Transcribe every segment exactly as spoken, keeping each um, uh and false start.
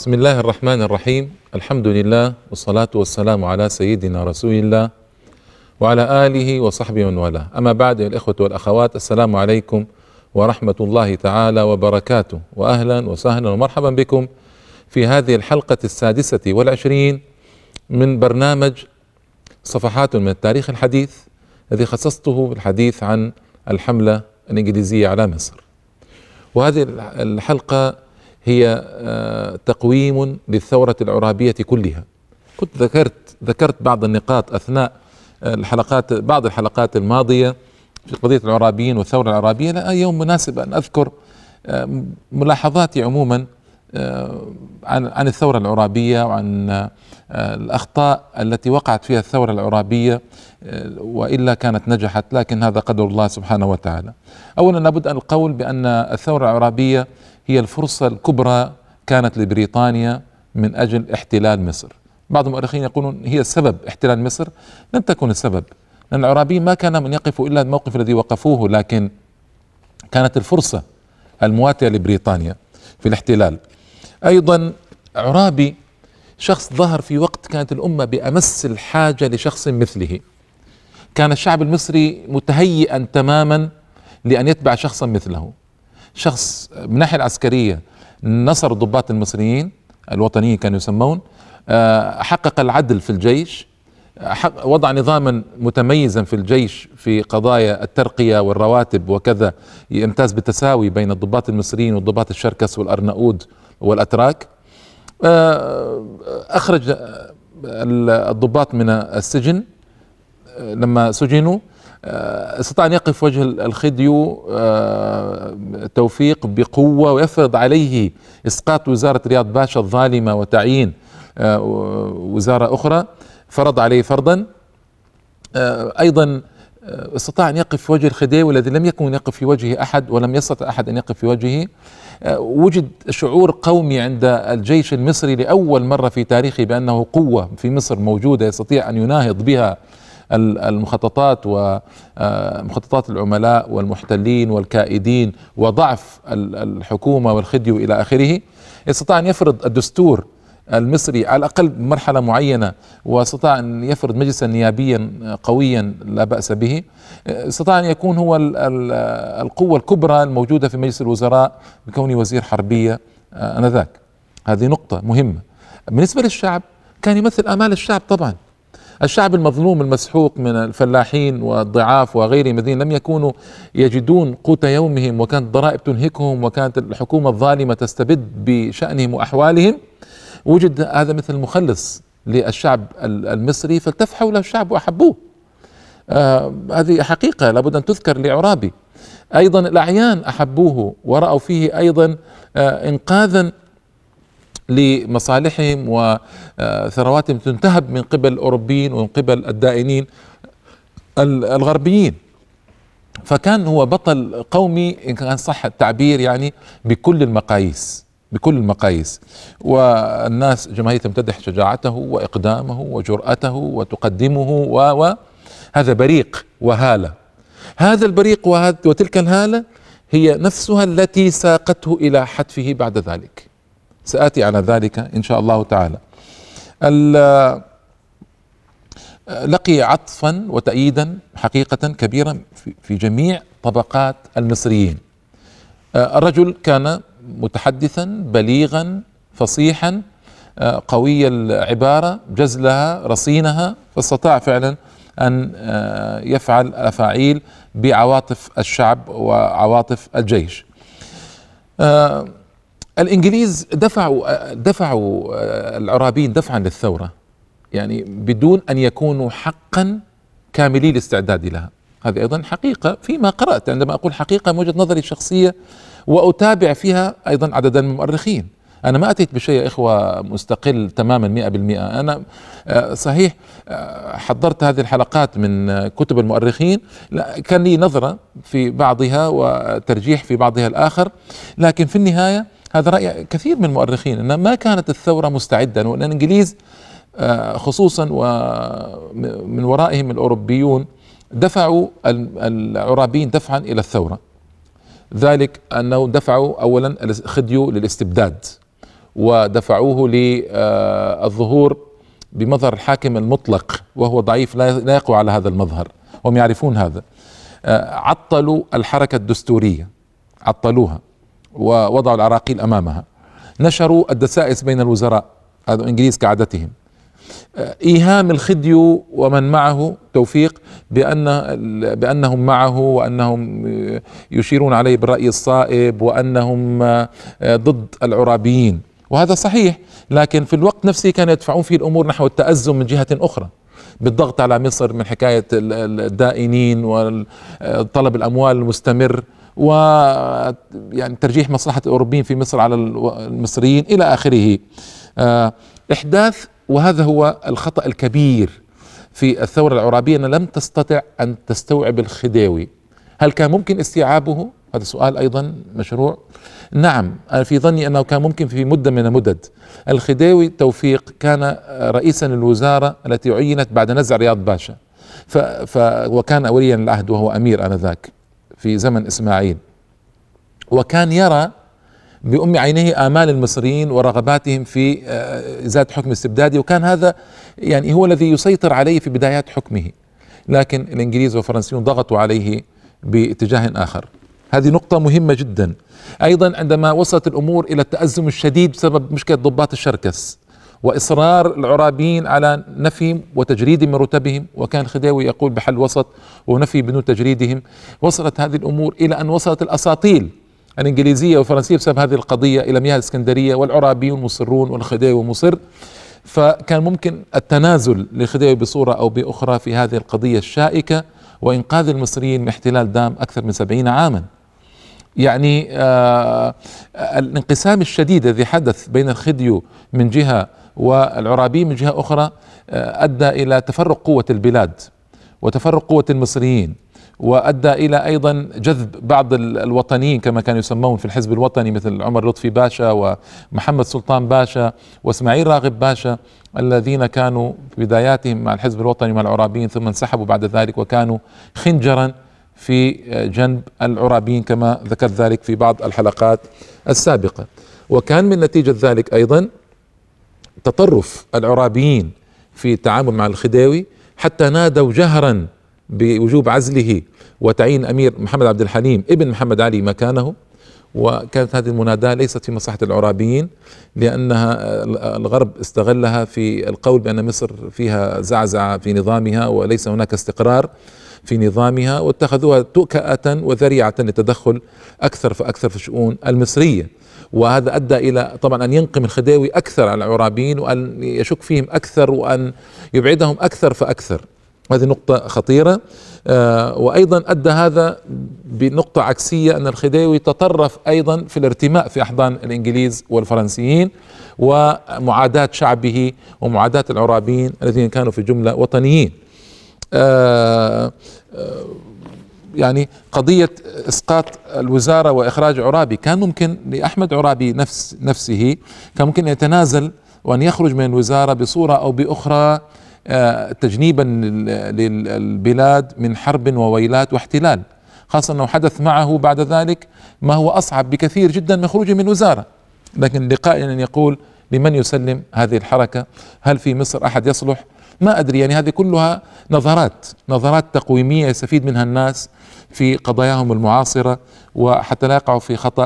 بسم الله الرحمن الرحيم. الحمد لله والصلاة والسلام على سيدنا رسول الله وعلى آله وصحبه ومن والاه. أما بعد، يا الإخوة والأخوات، السلام عليكم ورحمة الله تعالى وبركاته، وأهلا وسهلا ومرحبا بكم في هذه الحلقة السادسة والعشرين من برنامج صفحات من التاريخ الحديث، الذي خصصته بالحديث عن الحملة الإنجليزية على مصر. وهذه الحلقة هي تقويم للثورة العرابية كلها. كنت ذكرت ذكرت بعض النقاط أثناء الحلقات بعض الحلقات الماضية في قضية العرابيين والثورة العرابية. لا يوم مناسب أن أذكر ملاحظاتي عموما عن عن الثورة العرابية وعن الأخطاء التي وقعت فيها الثورة العرابية، وإلا كانت نجحت، لكن هذا قدر الله سبحانه وتعالى. أولا لابد أن القول بأن الثورة العرابية هي الفرصة الكبرى كانت لبريطانيا من أجل احتلال مصر. بعض المؤرخين يقولون هي السبب احتلال مصر. لم تكن السبب، لأن العرابيين ما كان من يقفوا إلا الموقف الذي وقفوه، لكن كانت الفرصة المواتية لبريطانيا في الاحتلال. أيضا عرابي شخص ظهر في وقت كانت الأمة بأمس الحاجة لشخص مثله. كان الشعب المصري متهيئا تماما لأن يتبع شخصا مثله، شخص من الناحية العسكرية نصر الضباط المصريين الوطنيين كانوا يسمون، حقق العدل في الجيش، وضع نظاما متميزا في الجيش في قضايا الترقية والرواتب وكذا، يمتاز بالتساوي بين الضباط المصريين والضباط الشركس والأرناؤوط والأتراك. أخرج الضباط من السجن لما سجنوا، استطاع أن يقف وجه الخديو توفيق بقوة ويفرض عليه إسقاط وزارة رياض باشا الظالمة وتعيين وزارة أخرى، فرض عليه فرضا. أيضا استطاع أن يقف في وجه الخديوي الذي لم يكن يقف في وجهه أحد، ولم يستطع أحد أن يقف في وجهه. وجد شعور قومي عند الجيش المصري لأول مرة في تاريخه بأنه قوة في مصر موجودة يستطيع أن يناهض بها المخططات ومخططات العملاء والمحتلين والكائدين وضعف الحكومة والخديو إلى آخره. استطاع أن يفرض الدستور المصري على الأقل بمرحلة معينة، واستطاع أن يفرض مجلسا نيابيا قويا لا بأس به. استطاع أن يكون هو القوة الكبرى الموجودة في مجلس الوزراء بكونه وزير حربية آنذاك. هذه نقطة مهمة. بالنسبة للشعب كان يمثل آمال الشعب. طبعا الشعب المظلوم المسحوق من الفلاحين والضعاف وغيرهم الذين لم يكونوا يجدون قوت يومهم، وكانت الضرائب تنهكهم، وكانت الحكومة الظالمة تستبد بشأنهم وأحوالهم. وجد هذا مثل مخلص للشعب المصري، فالتف حوله الشعب وأحبوه. آه هذه حقيقة لابد أن تذكر لعرابي. أيضا الأعيان أحبوه ورأوا فيه أيضا آه إنقاذا لمصالحهم وثرواتهم تنتهب من قبل الأوروبيين ومن قبل الدائنين الغربيين. فكان هو بطل قومي إن كان صح التعبير، يعني بكل المقاييس بكل المقاييس والناس جماهير تمتدح شجاعته وإقدامه وجرأته وتقدمه، وهذا بريق وهالة. هذا البريق وتلك الهالة هي نفسها التي ساقته إلى حتفه بعد ذلك. سآتي على ذلك إن شاء الله تعالى. لقي عطفا وتأييدا حقيقة كبيرا في جميع طبقات المصريين. الرجل كان متحدثا بليغا فصيحا قوي العبارة جزلها رصينها، فاستطاع فعلا أن يفعل أفاعيل بعواطف الشعب وعواطف الجيش. الإنجليز دفعوا دفعوا العرابيين دفعا للثورة، يعني بدون أن يكونوا حقا كاملي الاستعداد لها. هذه أيضا حقيقة فيما قرأت. عندما أقول حقيقة من وجهة نظري الشخصية، وأتابع فيها أيضا عددا من المؤرخين. أنا ما أتيت بشيء يا إخوة مستقل تماما مئة بالمئة. أنا صحيح حضرت هذه الحلقات من كتب المؤرخين، كان لي نظرة في بعضها وترجيح في بعضها الآخر، لكن في النهاية هذا رأي كثير من المؤرخين أن ما كانت الثورة مستعدة، وأن الإنجليز خصوصا ومن ورائهم الأوروبيون دفعوا العرابيين دفعا إلى الثورة. ذلك أنه دفعوا أولا الخديو للاستبداد، ودفعوه للظهور بمظهر الحاكم المطلق، وهو ضعيف لا يقوى على هذا المظهر، هم يعرفون هذا. عطلوا الحركة الدستورية، عطلوها ووضعوا العراقيل أمامها، نشروا الدسائس بين الوزراء، هذا الإنجليز كعادتهم، إيهام الخديو ومن معه توفيق بأن بأنهم معه، وأنهم يشيرون عليه بالرأي الصائب، وأنهم ضد العرابيين، وهذا صحيح، لكن في الوقت نفسه كانوا يدفعون فيه الأمور نحو التأزم من جهة أخرى، بالضغط على مصر من حكاية الدائنين وطلب الأموال المستمر، و يعني ترجيح مصلحة الأوروبيين في مصر على المصريين إلى آخره. إحداث، وهذا هو الخطأ الكبير في الثورة العرابية، أن لم تستطع أن تستوعب الخديوي. هل كان ممكن استيعابه؟ هذا سؤال أيضا مشروع. نعم، أنا في ظني أنه كان ممكن في مدة من المدد. الخديوي توفيق كان رئيسا للوزارة التي عينت بعد نزع رياض باشا، ف ف وكان وليا العهد وهو أمير آنذاك في زمن إسماعيل، وكان يرى بأم عينيه آمال المصريين ورغباتهم في إزالة حكم استبدادي، وكان هذا يعني هو الذي يسيطر عليه في بدايات حكمه، لكن الإنجليز والفرنسيون ضغطوا عليه باتجاه آخر. هذه نقطة مهمة جدا. أيضا عندما وصلت الأمور إلى التأزم الشديد بسبب مشكلة ضباط الشركس وإصرار العرابيين على نفيهم وتجريدهم من رتبهم، وكان الخديوي يقول بحل وسط ونفي بدون تجريدهم، وصلت هذه الأمور إلى أن وصلت الأساطيل الإنجليزية والفرنسية بسبب هذه القضية إلى مياه الإسكندرية، والعرابيون مصرون والخديوي مصر، فكان ممكن التنازل للخديوي بصورة أو بأخرى في هذه القضية الشائكة، وإنقاذ المصريين من احتلال دام أكثر من سبعين عاما. يعني آه الانقسام الشديد الذي حدث بين الخديو من جهة والعرابيين من جهة أخرى آه أدى إلى تفرق قوة البلاد وتفرق قوة المصريين، وأدى إلى أيضا جذب بعض الوطنيين كما كانوا يسمون في الحزب الوطني، مثل عمر لطفي باشا ومحمد سلطان باشا وإسماعيل راغب باشا، الذين كانوا في بداياتهم مع الحزب الوطني مع العرابيين، ثم انسحبوا بعد ذلك وكانوا خنجرا في جنب العرابيين كما ذكرت ذلك في بعض الحلقات السابقة. وكان من نتيجة ذلك أيضا تطرف العرابيين في التعامل مع الخديوي، حتى نادوا جهرا بوجوب عزله وتعيين أمير محمد عبد الحليم ابن محمد علي مكانه. وكانت هذه المناداة ليست في مصلحة العرابيين، لأنها الغرب استغلها في القول بأن مصر فيها زعزعة في نظامها وليس هناك استقرار في نظامها، واتخذوها تؤكأة وذريعة للتدخل أكثر فأكثر في الشؤون المصرية. وهذا أدى إلى طبعا أن ينقم الخديوي أكثر على العرابيين، وأن يشك فيهم أكثر، وأن يبعدهم أكثر فأكثر. هذه نقطة خطيرة. آه وأيضا أدى هذا بنقطة عكسية، أن الخديوي تطرف أيضا في الارتماء في أحضان الإنجليز والفرنسيين، ومعاداة شعبه ومعاداة العرابيين الذين كانوا في جملة وطنيين. آه آه يعني قضية إسقاط الوزارة وإخراج عرابي، كان ممكن لأحمد عرابي نفس نفسه كان ممكن يتنازل وأن يخرج من الوزارة بصورة أو بأخرى، تجنيبا للبلاد من حرب وويلات واحتلال، خاصة أنه حدث معه بعد ذلك ما هو أصعب بكثير جدا من خروجه من وزارة. لكن لقائل أن يقول لمن يسلم هذه الحركة؟ هل في مصر أحد يصلح؟ ما أدري. يعني هذه كلها نظرات نظرات تقويمية يستفيد منها الناس في قضاياهم المعاصرة، وحتى لا يقعوا في خطأ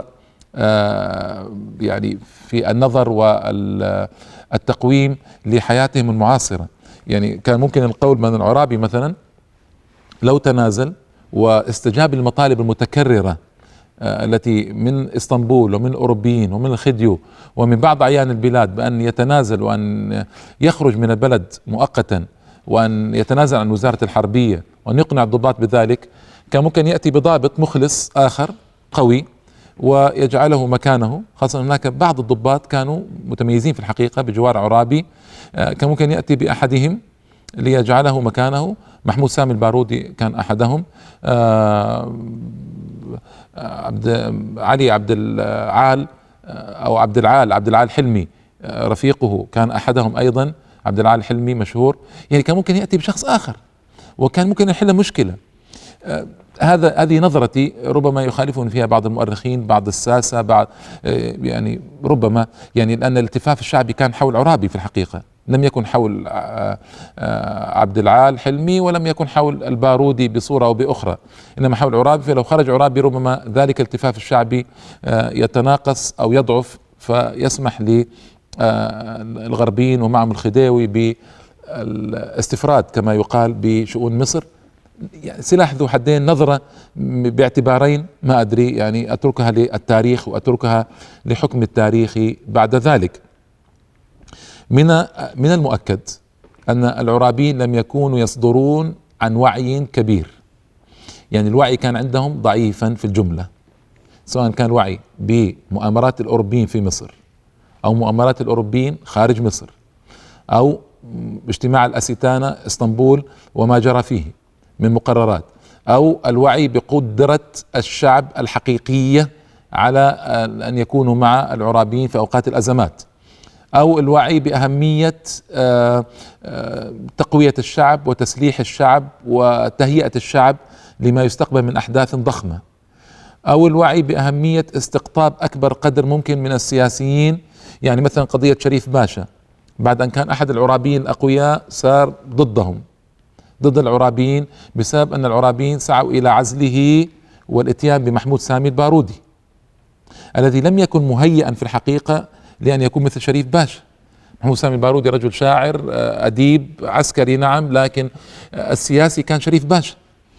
يعني في النظر والتقويم لحياتهم المعاصرة. يعني كان ممكن القول من العرابي مثلا لو تنازل واستجاب للمطالب المتكررة التي من اسطنبول ومن الأوروبيين ومن الخديو ومن بعض أعيان البلاد بأن يتنازل وأن يخرج من البلد مؤقتا، وأن يتنازل عن وزارة الحربية، وأن يقنع الضباط بذلك، كان ممكن يأتي بضابط مخلص آخر قوي ويجعله مكانه، خاصة هناك بعض الضباط كانوا متميزين في الحقيقة بجوار عرابي، كان ممكن يأتي بأحدهم ليجعله مكانه. محمود سامي البارودي كان أحدهم، عبد علي عبد العال أو عبد العال عبد العال حلمي رفيقه كان أحدهم أيضا، عبد العال حلمي مشهور. يعني كان ممكن يأتي بشخص آخر وكان ممكن يحل مشكلة. هذا هذه نظرتي، ربما يخالفني فيها بعض المؤرخين، بعض الساسة، بعض يعني ربما يعني لأن الالتفاف الشعبي كان حول عرابي في الحقيقة، لم يكن حول عبد العال حلمي، ولم يكن حول البارودي بصورة أو بأخرى، إنما حول عرابي. فلو خرج عرابي ربما ذلك الالتفاف الشعبي يتناقص أو يضعف، فيسمح للغربيين ومعهم الخديوي بالاستفراد كما يقال بشؤون مصر. يعني سلاح ذو حدين، نظرة باعتبارين، ما أدري، يعني أتركها للتاريخ وأتركها لحكم التاريخ بعد ذلك. من من المؤكد أن العرابيين لم يكونوا يصدرون عن وعي كبير، يعني الوعي كان عندهم ضعيفا في الجملة، سواء كان وعي بمؤامرات الأوروبيين في مصر أو مؤامرات الأوروبيين خارج مصر أو اجتماع الأستانة اسطنبول وما جرى فيه من مقررات، أو الوعي بقدرة الشعب الحقيقية على أن يكونوا مع العرابيين في أوقات الأزمات، أو الوعي بأهمية تقوية الشعب وتسليح الشعب وتهيئة الشعب لما يستقبل من أحداث ضخمة، أو الوعي بأهمية استقطاب أكبر قدر ممكن من السياسيين. يعني مثلا قضية شريف باشا، بعد أن كان أحد العرابيين الأقوياء صار ضدهم، ضد العرابيين، بسبب أن العرابيين سعوا إلى عزله والإتيان بمحمود سامي البارودي الذي لم يكن مهيئا في الحقيقة لأن يكون مثل شريف باشا. محمود سامي البارودي رجل شاعر أديب عسكري نعم، لكن السياسي كان شريف باشا.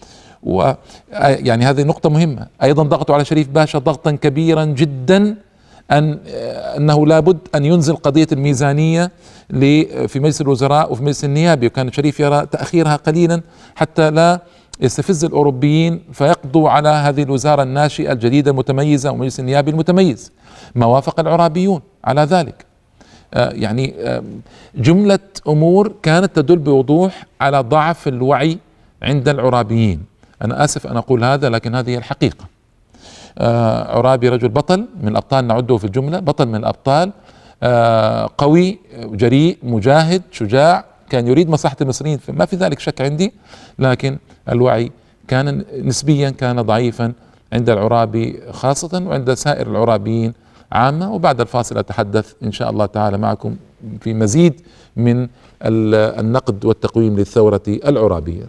ويعني هذه نقطة مهمة. أيضا ضغطوا على شريف باشا ضغطا كبيرا جدا أن أنه لابد أن ينزل قضية الميزانية في مجلس الوزراء وفي مجلس النيابي، وكان شريف يرى تأخيرها قليلا حتى لا يستفز الأوروبيين فيقضوا على هذه الوزارة الناشئة الجديدة المتميزة ومجلس النيابي المتميز. ما وافق العرابيون على ذلك. آه يعني آه جملة أمور كانت تدل بوضوح على ضعف الوعي عند العرابيين. أنا آسف أن أقول هذا، لكن هذه الحقيقة. آه عرابي رجل بطل من الأبطال، نعده في الجملة بطل من الأبطال، آه قوي جريء مجاهد شجاع، كان يريد مصلحة المصريين، ما في ذلك شك عندي، لكن الوعي كان نسبيا كان ضعيفا عند العرابي خاصة وعند سائر العرابيين عامة. وبعد الفاصل أتحدث إن شاء الله تعالى معكم في مزيد من النقد والتقويم للثورة العرابية.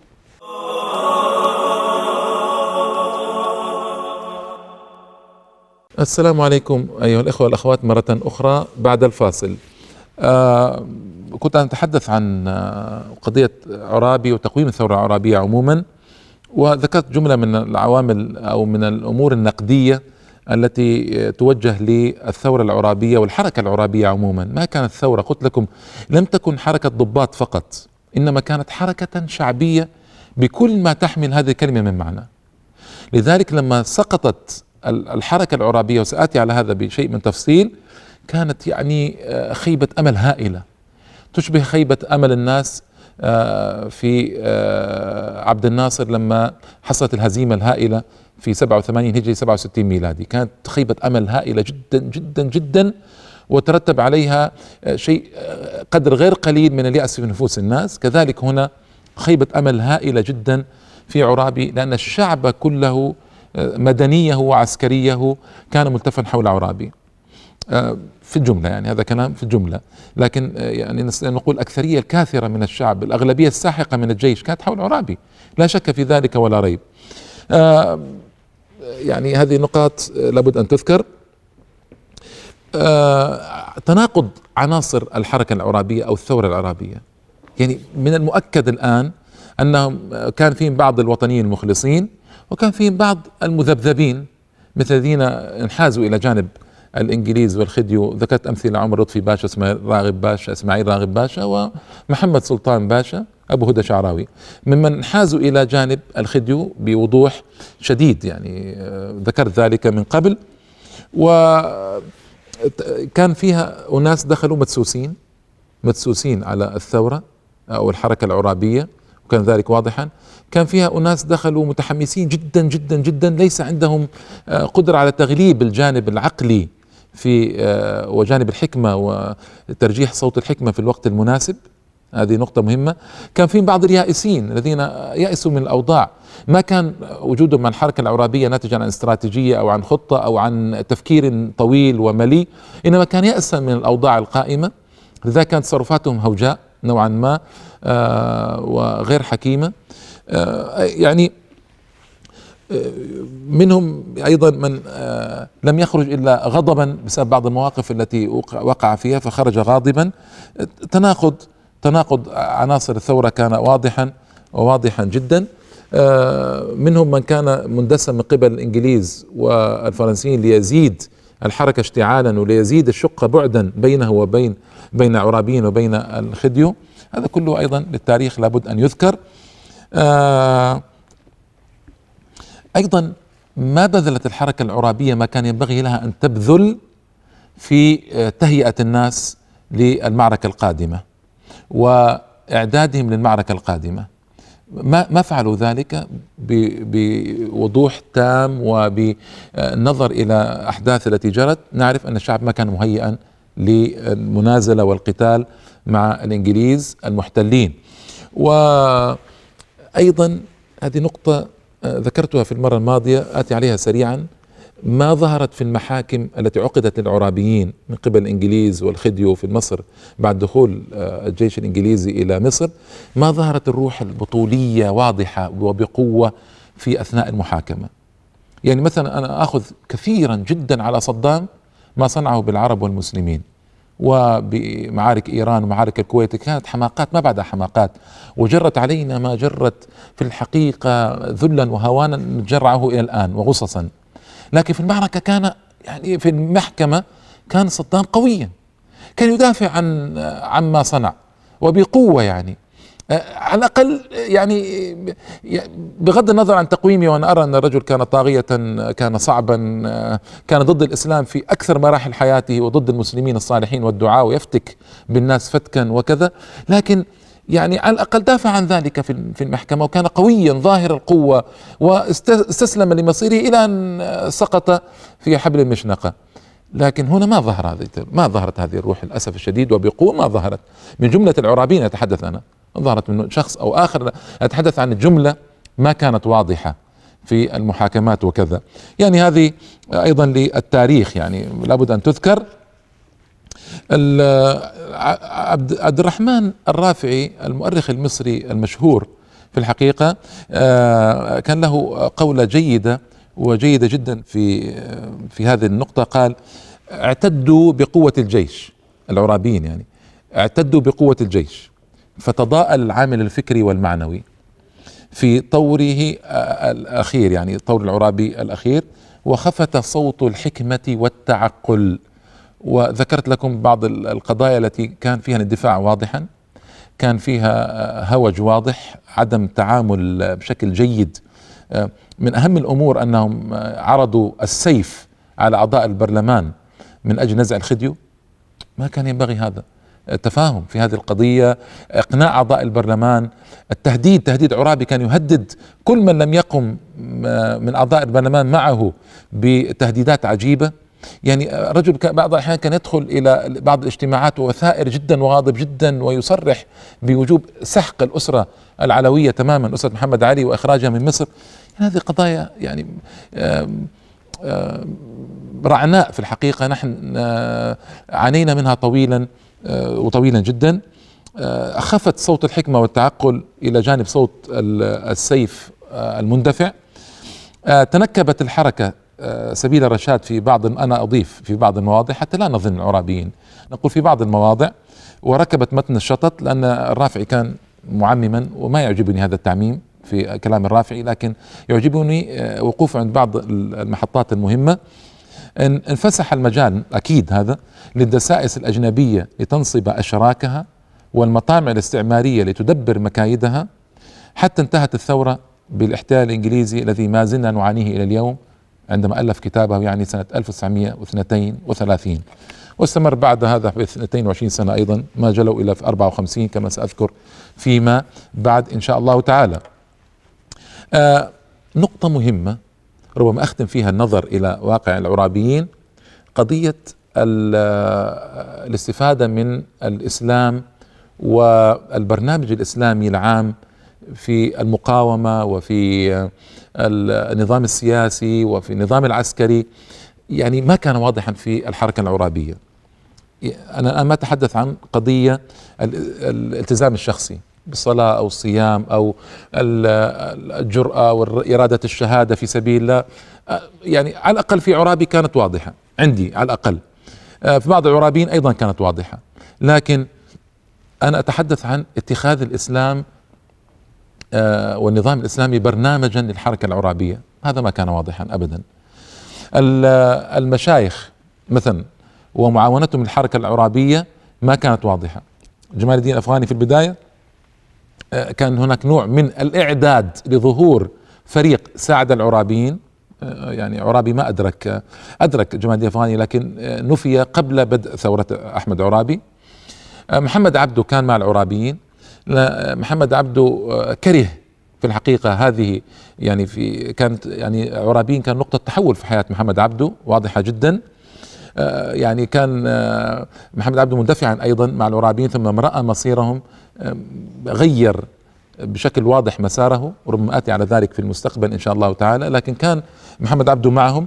السلام عليكم أيها الإخوة والأخوات مرة أخرى بعد الفاصل. آه كنت أتحدث عن قضية عرابي وتقويم الثورة العرابية عموما، وذكرت جملة من العوامل أو من الأمور النقدية التي توجه للثورة العرابية والحركة العرابية عموما. ما كانت ثورة، قلت لكم لم تكن حركة ضباط فقط، إنما كانت حركة شعبية بكل ما تحمل هذه الكلمة من معنى. لذلك لما سقطت الحركة العرابية، وسآتي على هذا بشيء من تفصيل، كانت يعني خيبة أمل هائلة، تشبه خيبة أمل الناس في عبد الناصر لما حصلت الهزيمة الهائلة في سبعة وثمانين هجري سبعة وستين ميلادي. كانت خيبة أمل هائلة جدا جدا جدا، وترتب عليها شيء قدر غير قليل من اليأس في نفوس الناس. كذلك هنا خيبة أمل هائلة جدا في عرابي، لأن الشعب كله مدنيه وعسكريه كان ملتفا حول عرابي في الجملة، يعني هذا كلام في الجملة، لكن يعني نقول الأكثرية الكاثرة من الشعب، الأغلبية الساحقة من الجيش كانت حول عرابي، لا شك في ذلك ولا ريب. يعني هذه النقاط لابد أن تذكر. تناقض عناصر الحركة العرابية أو الثورة العرابية، يعني من المؤكد الآن أنهم كان فيهم بعض الوطنيين المخلصين، وكان فيهم بعض المذبذبين مثل الذين انحازوا إلى جانب الإنجليز والخديو. ذكرت أمثلة عمر لطفي باشا، اسماعيل راغب باشا اسماعيل راغب باشا ومحمد سلطان باشا أبو هدى شعراوي، ممن انحازوا إلى جانب الخديو بوضوح شديد، يعني ذكرت ذلك من قبل. وكان فيها أناس دخلوا مدسوسين مدسوسين على الثورة أو الحركة العرابية، وكان ذلك واضحا. كان فيها أناس دخلوا متحمسين جدا جدا جدا، ليس عندهم قدرة على تغليب الجانب العقلي في وجانب الحكمة وترجيح صوت الحكمة في الوقت المناسب، هذه نقطة مهمة. كان في بعض اليائسين الذين يأسوا من الأوضاع، ما كان وجودهم مع الحركة العرابية ناتجا عن استراتيجية أو عن خطة أو عن تفكير طويل ومليء، إنما كان يأسا من الأوضاع القائمة، لذلك كانت تصرفاتهم هوجاء نوعا ما آه وغير حكيمة. آه يعني منهم أيضا من لم يخرج إلا غضبا بسبب بعض المواقف التي وقع فيها فخرج غاضبا. تناقض تناقض عناصر الثورة كان واضحا وواضحا جدا. منهم من كان مندسا من قبل الإنجليز والفرنسيين ليزيد الحركة اشتعالا وليزيد الشق بعدا بينه وبين بين عرابيين وبين الخديو. هذا كله أيضا للتاريخ لابد أن يذكر. أيضا ما بذلت الحركة العرابية ما كان ينبغي لها أن تبذل في تهيئة الناس للمعركة القادمة وإعدادهم للمعركة القادمة. ما ما فعلوا ذلك بوضوح تام وبالنظر إلى أحداث التي جرت. نعرف أن الشعب ما كان مهيئا للمنازلة والقتال مع الإنجليز المحتلين. وأيضا هذه نقطة ذكرتها في المرة الماضية، آتي عليها سريعا. ما ظهرت في المحاكم التي عقدت للعرابيين من قبل الإنجليز والخديو في مصر بعد دخول الجيش الإنجليزي إلى مصر، ما ظهرت الروح البطولية واضحة وبقوة في أثناء المحاكمة. يعني مثلا أنا أخذ كثيرا جدا على صدام ما صنعه بالعرب والمسلمين، وبمعارك إيران ومعارك الكويت كانت حماقات ما بعدها حماقات، وجرت علينا ما جرت في الحقيقة ذلا وهوانا نجرعه إلى الآن وغصصا. لكن في المعركة كان يعني في المحكمة كان صدام قويا، كان يدافع عن عما صنع وبقوة، يعني على الأقل يعني بغض النظر عن تقويمي، وأنا أرى أن الرجل كان طاغية، كان صعبا، كان ضد الإسلام في أكثر مراحل حياته وضد المسلمين الصالحين والدعاء ويفتك بالناس فتكا وكذا، لكن يعني على الأقل دافع عن ذلك في المحكمة وكان قويا ظاهر القوة واستسلم لمصيره إلى أن سقط في حبل المشنقة. لكن هنا ما ظهر هذه ما ظهرت هذه الروح للأسف الشديد وبقوة، ما ظهرت من جملة العرابيين. أتحدث أنا ظهرت من شخص أو آخر، أتحدث عن الجملة ما كانت واضحة في المحاكمات وكذا. يعني هذه أيضا للتاريخ يعني لابد أن تذكر. عبد الرحمن الرافعي المؤرخ المصري المشهور في الحقيقة كان له قولة جيدة وجيدة جدا في في هذه النقطة. قال: اعتدوا بقوة الجيش، العرابيين يعني اعتدوا بقوة الجيش، فتضاءل العامل الفكري والمعنوي في طوره الأخير، يعني طور العرابي الأخير، وخفت صوت الحكمة والتعقل. وذكرت لكم بعض القضايا التي كان فيها الاندفاع واضحا، كان فيها هوج واضح، عدم تعامل بشكل جيد. من أهم الأمور أنهم عرضوا السيف على أعضاء البرلمان من أجل نزع الخديو. ما كان ينبغي هذا. التفاهم في هذه القضية، إقناع أعضاء البرلمان، التهديد، تهديد عرابي كان يهدد كل من لم يقم من أعضاء البرلمان معه بتهديدات عجيبة. يعني رجل بعض الأحيان كان يدخل إلى بعض الاجتماعات وثائر جدا وغاضب جدا ويصرح بوجوب سحق الأسرة العلوية تماما، أسرة محمد علي، وإخراجها من مصر. يعني هذه قضايا يعني آم آم رعناء في الحقيقة، نحن عانينا منها طويلا وطويلا جدا. أخفت صوت الحكمة والتعقل إلى جانب صوت السيف المندفع. تنكبت الحركة سبيل الرشاد في بعض، أنا أضيف في بعض المواضع حتى لا نظن العرابيين، نقول في بعض المواضع، وركبت متن الشطط، لأن الرافعي كان معمما وما يعجبني هذا التعميم في كلام الرافعي، لكن يعجبني وقوفه عند بعض المحطات المهمة. انفسح المجال أكيد هذا للدسائس الأجنبية لتنصب أشراكها والمطامع الاستعمارية لتدبر مكايدها، حتى انتهت الثورة بالاحتلال الإنجليزي الذي ما زلنا نعانيه إلى اليوم، عندما ألف كتابه يعني سنة ألف وتسعمائة واثنين وثلاثين، واستمر بعد هذا ب اثنتين وعشرين سنة أيضا، ما جلوا إلى أربعة وخمسين كما سأذكر فيما بعد إن شاء الله تعالى. آه نقطة مهمة ربما أختم فيها النظر إلى واقع العرابيين، قضية الاستفادة من الإسلام والبرنامج الإسلامي العام في المقاومة وفي النظام السياسي وفي النظام العسكري يعني ما كان واضحا في الحركة العرابية. أنا ما أتحدث عن قضية الالتزام الشخصي بالصلاة أو الصيام أو الجرأة وإرادة الشهادة في سبيل الله، يعني على الأقل في عرابي كانت واضحة عندي، على الأقل في بعض العرابيين أيضا كانت واضحة. لكن أنا أتحدث عن اتخاذ الإسلام والنظام الإسلامي برنامجا للحركة العرابية، هذا ما كان واضحا أبدا. المشايخ مثلا ومعاونتهم للحركة العرابية ما كانت واضحة. جمال الدين الأفغاني في البداية كان هناك نوع من الإعداد لظهور فريق ساعد العرابيين، يعني عرابي ما أدرك أدرك جمال الدين الأفغاني لكن نفي قبل بدء ثورة أحمد عرابي. محمد عبده كان مع العرابيين، محمد عبده كره في الحقيقة هذه، يعني في كانت يعني عرابيين كان نقطة تحول في حياة محمد عبده واضحة جدا. يعني كان محمد عبده مندفعا أيضا مع العرابيين، ثم رأى مصيرهم غير بشكل واضح مساره، وربما آتي على ذلك في المستقبل إن شاء الله تعالى. لكن كان محمد عبده معهم.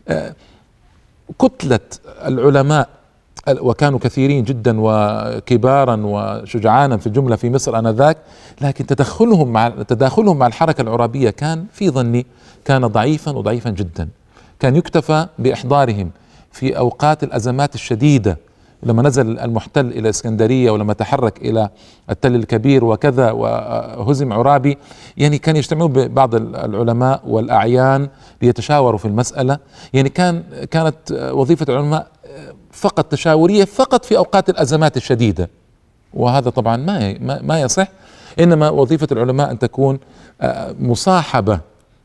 كتلة العلماء وكانوا كثيرين جدا وكبارا وشجعانا في الجملة في مصر آنذاك، لكن تدخلهم مع تداخلهم مع الحركة العرابية كان في ظني كان ضعيفا وضعيفا جدا. كان يكتفى بإحضارهم في أوقات الأزمات الشديدة، لما نزل المحتل إلى اسكندرية ولما تحرك إلى التل الكبير وكذا وهزم عرابي، يعني كان يجتمعون ببعض العلماء والأعيان ليتشاوروا في المسألة. يعني كان كانت وظيفة العلماء فقط تشاورية فقط في أوقات الأزمات الشديدة، وهذا طبعا ما ما يصح. إنما وظيفة العلماء أن تكون مصاحبة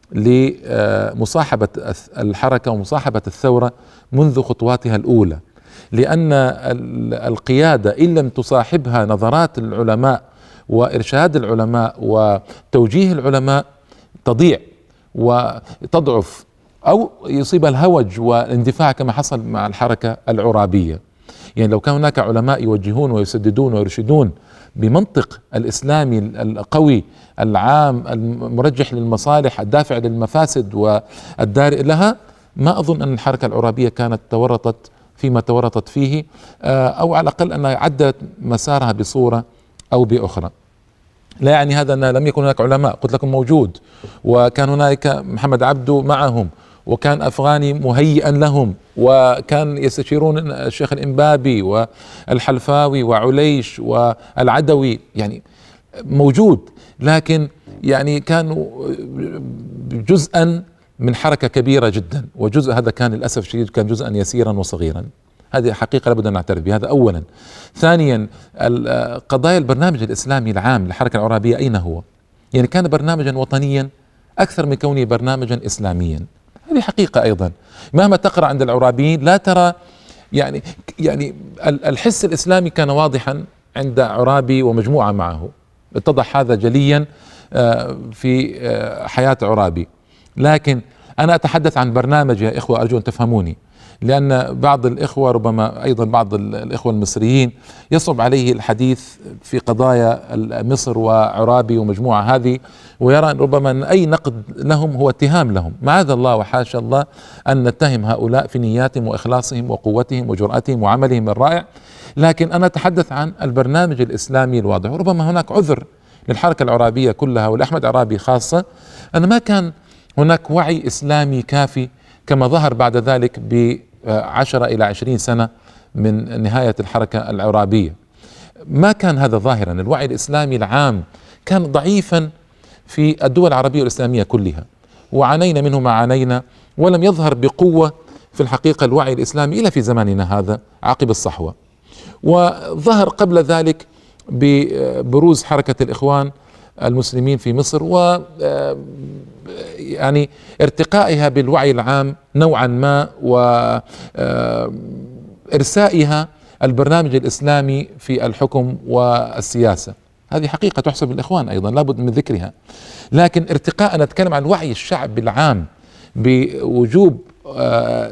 لمصاحبة الحركة ومصاحبة الثورة منذ خطواتها الأولى، لأن القيادة إن لم تصاحبها نظرات العلماء وإرشاد العلماء وتوجيه العلماء تضيع وتضعف أو يصيب الهوج والاندفاع كما حصل مع الحركة العرابية. يعني لو كان هناك علماء يوجهون ويسددون ويرشدون بمنطق الإسلامي القوي العام المرجح للمصالح الدافع للمفاسد والدار لها، ما أظن أن الحركة العرابية كانت تورطت فيما تورطت فيه، أو على الأقل أنها عدت مسارها بصورة أو بأخرى. لا يعني هذا أن لم يكن هناك علماء، قلت لكم موجود، وكان هناك محمد عبده معهم، وكان أفغاني مهيئا لهم، وكان يستشيرون الشيخ الإنبابي والحلفاوي وعليش والعدوي، يعني موجود. لكن يعني كانوا جزءا من حركة كبيرة جدا، وجزء هذا كان للأسف الشديد كان جزءا يسيرا وصغيرا. هذه حقيقة لابد أن نعترف بهذا أولا. ثانيا، قضايا البرنامج الإسلامي العام للحركة العرابية أين هو؟ يعني كان برنامجا وطنيا أكثر من كونه برنامجا إسلاميا، هذه حقيقة أيضا. مهما تقرأ عند العرابيين لا ترى يعني يعني الحس الإسلامي كان واضحا عند عرابي ومجموعة معه، اتضح هذا جليا في حياة عرابي. لكن أنا أتحدث عن برنامج يا إخوة، أرجو أن تفهموني، لأن بعض الإخوة ربما أيضا بعض الإخوة المصريين يصعب عليه الحديث في قضايا مصر وعرابي ومجموعة هذه، ويرى ربما أن أي نقد لهم هو اتهام لهم. معاذ الله وحاشا الله أن نتهم هؤلاء في نياتهم وإخلاصهم وقوتهم وجرأتهم وعملهم الرائع، لكن أنا أتحدث عن البرنامج الإسلامي الواضح. وربما هناك عذر للحركة العرابية كلها ولأحمد عرابي خاصة، أن ما كان هناك وعي إسلامي كافي كما ظهر بعد ذلك بعشرة إلى عشرين سنة من نهاية الحركة العرابية. ما كان هذا ظاهرا، الوعي الإسلامي العام كان ضعيفا في الدول العربية والإسلامية كلها، وعانينا منه ما عانينا، ولم يظهر بقوة في الحقيقة الوعي الإسلامي إلا في زماننا هذا عقب الصحوة. وظهر قبل ذلك ببروز حركة الإخوان المسلمين في مصر و يعني ارتقائها بالوعي العام نوعا ما، وإرسائها البرنامج الإسلامي في الحكم والسياسة. هذه حقيقة تحسب للإخوان أيضا لابد من ذكرها. لكن ارتقاء، نتكلم عن وعي الشعب العام بوجوب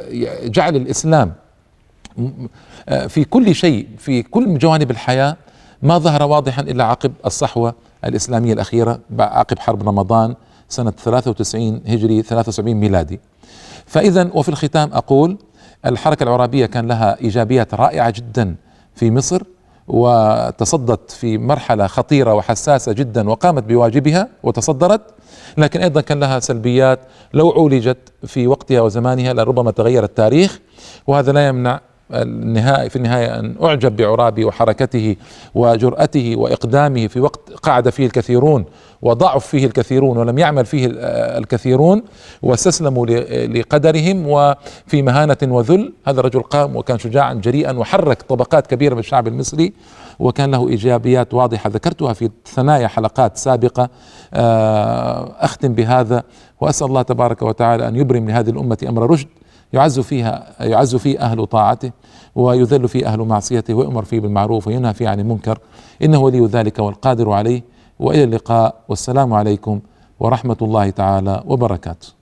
جعل الإسلام في كل شيء في كل جوانب الحياة، ما ظهر واضحا إلا عقب الصحوة الإسلامية الأخيرة عقب حرب رمضان سنة ثلاثة وتسعين هجري ثلاثة وسبعين ميلادي. فإذا وفي الختام أقول الحركة العرابية كان لها إيجابيات رائعة جدا في مصر، وتصدت في مرحلة خطيرة وحساسة جدا وقامت بواجبها وتصدرت، لكن أيضا كان لها سلبيات لو عولجت في وقتها وزمانها لربما تغير التاريخ. وهذا لا يمنع النهاية في النهاية أن أعجب بعرابي وحركته وجرأته وإقدامه في وقت قعد فيه الكثيرون وضعف فيه الكثيرون ولم يعمل فيه الكثيرون واستسلموا لقدرهم وفي مهانة وذل. هذا الرجل قام وكان شجاعا جريئا وحرك طبقات كبيرة من الشعب المصري، وكان له إيجابيات واضحة ذكرتها في ثنايا حلقات سابقة. أختم بهذا وأسأل الله تبارك وتعالى أن يبرم لهذه الأمة أمر رشد يعز فيها يعز فيه أهل طاعته ويذل فيه أهل معصيته، ويؤمر فيه بالمعروف وينهى فيه عن المنكر، إنه ولي ذلك والقادر عليه. وإلى اللقاء، والسلام عليكم ورحمة الله تعالى وبركاته.